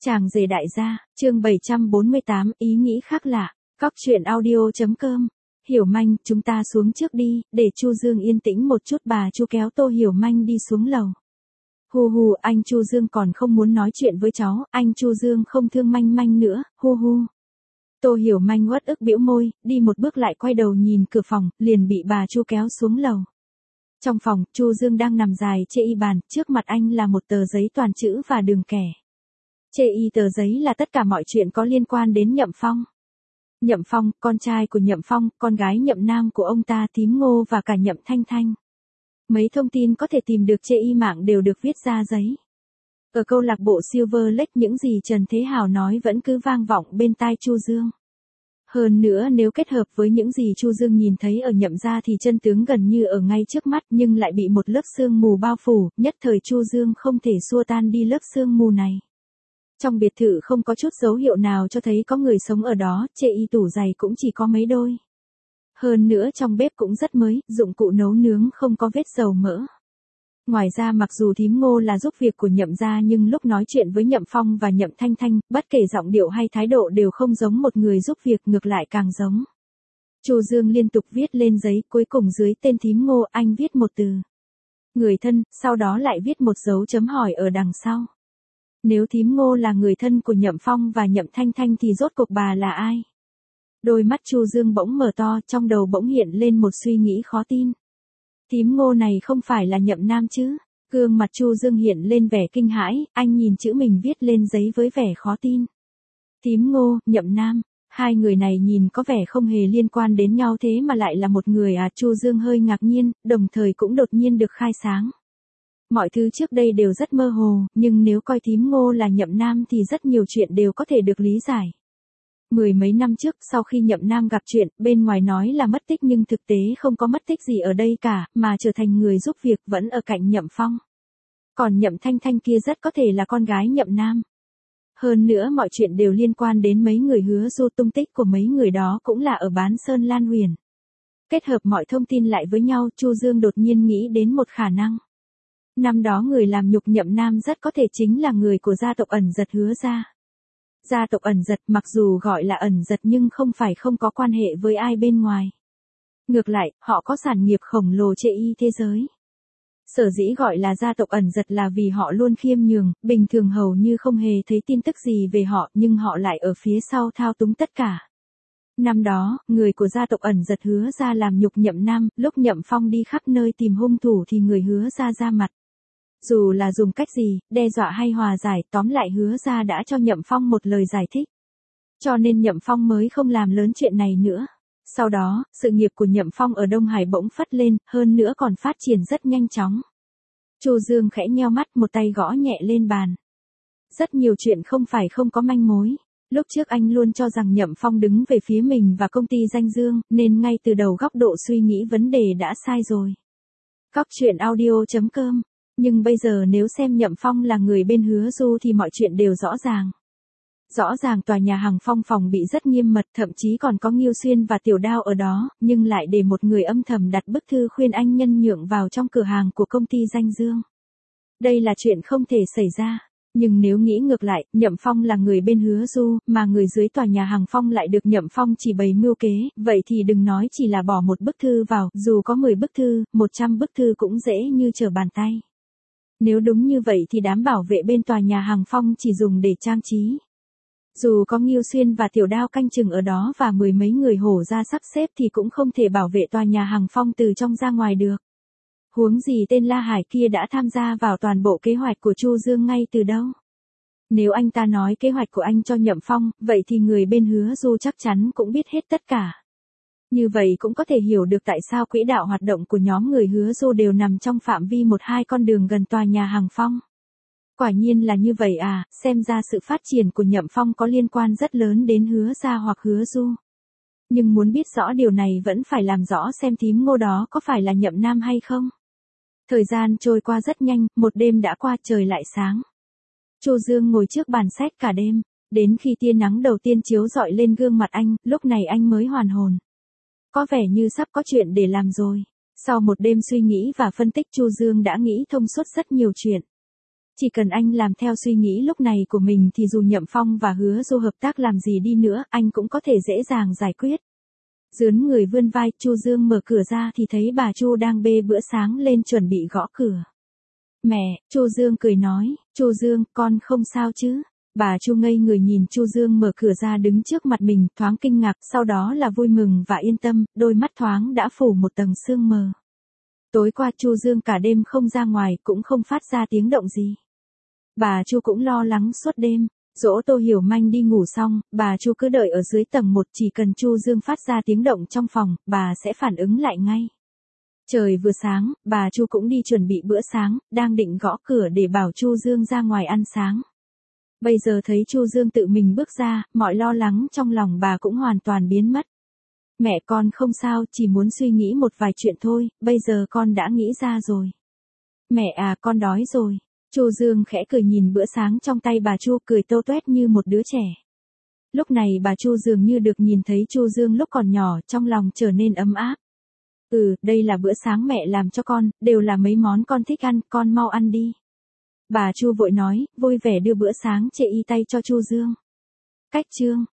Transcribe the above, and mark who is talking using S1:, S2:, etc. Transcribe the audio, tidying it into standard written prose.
S1: Chàng rể đại gia, chương 748, ý nghĩ khác lạ. Cóc truyện audio.com. Hiểu Manh, chúng ta xuống trước đi, để Chu Dương yên tĩnh một chút. Bà Chu kéo Tô Hiểu Manh đi xuống lầu. Hu hu, anh Chu Dương còn không muốn nói chuyện với cháu, anh Chu Dương không thương Manh Manh nữa, hu hu. Tô Hiểu Manh uất ức bĩu môi, đi một bước lại quay đầu nhìn cửa phòng, liền bị bà Chu kéo xuống lầu. Trong phòng, Chu Dương đang nằm dài trên y bàn, trước mặt anh là một tờ giấy toàn chữ và đường kẻ. Chê y tờ giấy là tất cả mọi chuyện có liên quan đến Nhậm Phong. Nhậm Phong, con trai của Nhậm Phong, con gái Nhậm Nam của ông ta Thím Ngô và cả Nhậm Thanh Thanh. Mấy thông tin có thể tìm được trên y mạng đều được viết ra giấy. Ở câu lạc bộ Silver Lake những gì Trần Thế Hào nói vẫn cứ vang vọng bên tai Chu Dương. Hơn nữa nếu kết hợp với những gì Chu Dương nhìn thấy ở Nhậm gia thì chân tướng gần như ở ngay trước mắt nhưng lại bị một lớp sương mù bao phủ, nhất thời Chu Dương không thể xua tan đi lớp sương mù này. Trong biệt thự không có chút dấu hiệu nào cho thấy có người sống ở đó, chê y tủ giày cũng chỉ có mấy đôi. Hơn nữa trong bếp cũng rất mới, dụng cụ nấu nướng không có vết dầu mỡ. Ngoài ra mặc dù Thím Ngô là giúp việc của Nhậm gia nhưng lúc nói chuyện với Nhậm Phong và Nhậm Thanh Thanh, bất kể giọng điệu hay thái độ đều không giống một người giúp việc, ngược lại càng giống. Chu Dương liên tục viết lên giấy, cuối cùng dưới tên Thím Ngô anh viết một từ người thân, sau đó lại viết một dấu chấm hỏi ở đằng sau. Nếu Thím Ngô là người thân của Nhậm Phong và Nhậm Thanh Thanh thì rốt cuộc bà là ai? Đôi mắt Chu Dương bỗng mở to, trong đầu bỗng hiện lên một suy nghĩ khó tin. Thím Ngô này không phải là Nhậm Nam chứ? Gương mặt Chu Dương hiện lên vẻ kinh hãi, anh nhìn chữ mình viết lên giấy với vẻ khó tin. Thím Ngô, Nhậm Nam, hai người này nhìn có vẻ không hề liên quan đến nhau thế mà lại là một người à? Chu Dương hơi ngạc nhiên, đồng thời cũng đột nhiên được khai sáng. Mọi thứ trước đây đều rất mơ hồ, nhưng nếu coi Thím Ngô là Nhậm Nam thì rất nhiều chuyện đều có thể được lý giải. Mười mấy năm trước, sau khi Nhậm Nam gặp chuyện, bên ngoài nói là mất tích nhưng thực tế không có mất tích gì ở đây cả, mà trở thành người giúp việc vẫn ở cạnh Nhậm Phong. Còn Nhậm Thanh Thanh kia rất có thể là con gái Nhậm Nam. Hơn nữa mọi chuyện đều liên quan đến mấy người Hứa Du, tung tích của mấy người đó cũng là ở Bán Sơn Lan Huyền. Kết hợp mọi thông tin lại với nhau, Chu Dương đột nhiên nghĩ đến một khả năng. Năm đó người làm nhục Nhậm Nam rất có thể chính là người của gia tộc Ẩn Dật Hứa gia. Gia tộc Ẩn Dật mặc dù gọi là Ẩn Dật nhưng không phải không có quan hệ với ai bên ngoài. Ngược lại, họ có sản nghiệp khổng lồ trên y thế giới. Sở dĩ gọi là gia tộc Ẩn Dật là vì họ luôn khiêm nhường, bình thường hầu như không hề thấy tin tức gì về họ nhưng họ lại ở phía sau thao túng tất cả. Năm đó, người của gia tộc Ẩn Dật Hứa gia làm nhục Nhậm Nam, lúc Nhậm Phong đi khắp nơi tìm hung thủ thì người Hứa gia ra mặt. Dù là dùng cách gì, đe dọa hay hòa giải, tóm lại Hứa gia đã cho Nhậm Phong một lời giải thích. Cho nên Nhậm Phong mới không làm lớn chuyện này nữa. Sau đó, sự nghiệp của Nhậm Phong ở Đông Hải bỗng phất lên, hơn nữa còn phát triển rất nhanh chóng. Chu Dương khẽ nheo mắt, một tay gõ nhẹ lên bàn. Rất nhiều chuyện không phải không có manh mối. Lúc trước anh luôn cho rằng Nhậm Phong đứng về phía mình và công ty Danh Dương, nên ngay từ đầu góc độ suy nghĩ vấn đề đã sai rồi. Cóc truyện audio.com. Nhưng bây giờ nếu xem Nhậm Phong là người bên Hứa Du thì mọi chuyện đều rõ ràng. Rõ ràng tòa nhà hàng Phong phòng bị rất nghiêm mật, thậm chí còn có Nghiêu Xuyên và Tiểu Đao ở đó, nhưng lại để một người âm thầm đặt bức thư khuyên anh nhân nhượng vào trong cửa hàng của công ty Danh Dương. Đây là chuyện không thể xảy ra. Nhưng nếu nghĩ ngược lại, Nhậm Phong là người bên Hứa Du, mà người dưới tòa nhà hàng Phong lại được Nhậm Phong chỉ bày mưu kế, vậy thì đừng nói chỉ là bỏ một bức thư vào, dù có 10 bức thư, 100 bức thư cũng dễ như trở bàn tay. Nếu đúng như vậy thì đám bảo vệ bên tòa nhà hàng Phong chỉ dùng để trang trí. Dù có Nghiêu Xuyên và Tiểu Đao canh chừng ở đó và mười mấy người hổ ra sắp xếp thì cũng không thể bảo vệ tòa nhà hàng Phong từ trong ra ngoài được. Huống gì tên La Hải kia đã tham gia vào toàn bộ kế hoạch của Chu Dương ngay từ đâu. Nếu anh ta nói kế hoạch của anh cho Nhậm Phong, vậy thì người bên Hứa Du chắc chắn cũng biết hết tất cả. Như vậy cũng có thể hiểu được tại sao quỹ đạo hoạt động của nhóm người Hứa Du đều nằm trong phạm vi 1-2 con đường gần tòa nhà hàng Phong. Quả nhiên là như vậy à, xem ra sự phát triển của Nhậm Phong có liên quan rất lớn đến Hứa gia hoặc Hứa Du. Nhưng muốn biết rõ điều này vẫn phải làm rõ xem Thím Ngô đó có phải là Nhậm Nam hay không. Thời gian trôi qua rất nhanh, một đêm đã qua, trời lại sáng. Chu Dương ngồi trước bàn sách cả đêm, đến khi tia nắng đầu tiên chiếu rọi lên gương mặt anh, lúc này anh mới hoàn hồn. Có vẻ như sắp có chuyện để làm rồi. Sau một đêm suy nghĩ và phân tích Chu Dương đã nghĩ thông suốt rất nhiều chuyện. Chỉ cần anh làm theo suy nghĩ lúc này của mình thì dù Nhậm Phong và Hứa Du hợp tác làm gì đi nữa, anh cũng có thể dễ dàng giải quyết. Dướn người vươn vai, Chu Dương mở cửa ra thì thấy bà Chu đang bê bữa sáng lên chuẩn bị gõ cửa. Mẹ, Chu Dương cười nói, Chu Dương, con không sao chứ? Bà Chu ngây người nhìn Chu Dương mở cửa ra đứng trước mặt mình, thoáng kinh ngạc, sau đó là vui mừng và yên tâm, đôi mắt thoáng đã phủ một tầng sương mờ. Tối qua Chu Dương cả đêm không ra ngoài, cũng không phát ra tiếng động gì. Bà Chu cũng lo lắng suốt đêm. Dỗ Tô Hiểu Manh đi ngủ xong, bà Chu cứ đợi ở dưới tầng 1, chỉ cần Chu Dương phát ra tiếng động trong phòng, bà sẽ phản ứng lại ngay. Trời vừa sáng, bà Chu cũng đi chuẩn bị bữa sáng, đang định gõ cửa để bảo Chu Dương ra ngoài ăn sáng. Bây giờ thấy Chu Dương tự mình bước ra, mọi lo lắng trong lòng bà cũng hoàn toàn biến mất. Mẹ con không sao, chỉ muốn suy nghĩ một vài chuyện thôi, bây giờ con đã nghĩ ra rồi. Mẹ à, con đói rồi. Chu Dương khẽ cười nhìn bữa sáng trong tay bà Chu, cười tô toét như một đứa trẻ. Lúc này bà Chu dường như được nhìn thấy Chu Dương lúc còn nhỏ, trong lòng trở nên ấm áp. Đây là bữa sáng mẹ làm cho con, đều là mấy món con thích ăn, con mau ăn đi. Bà Chu vội nói, vui vẻ đưa bữa sáng chệ y tay cho Chu Dương. Cách chương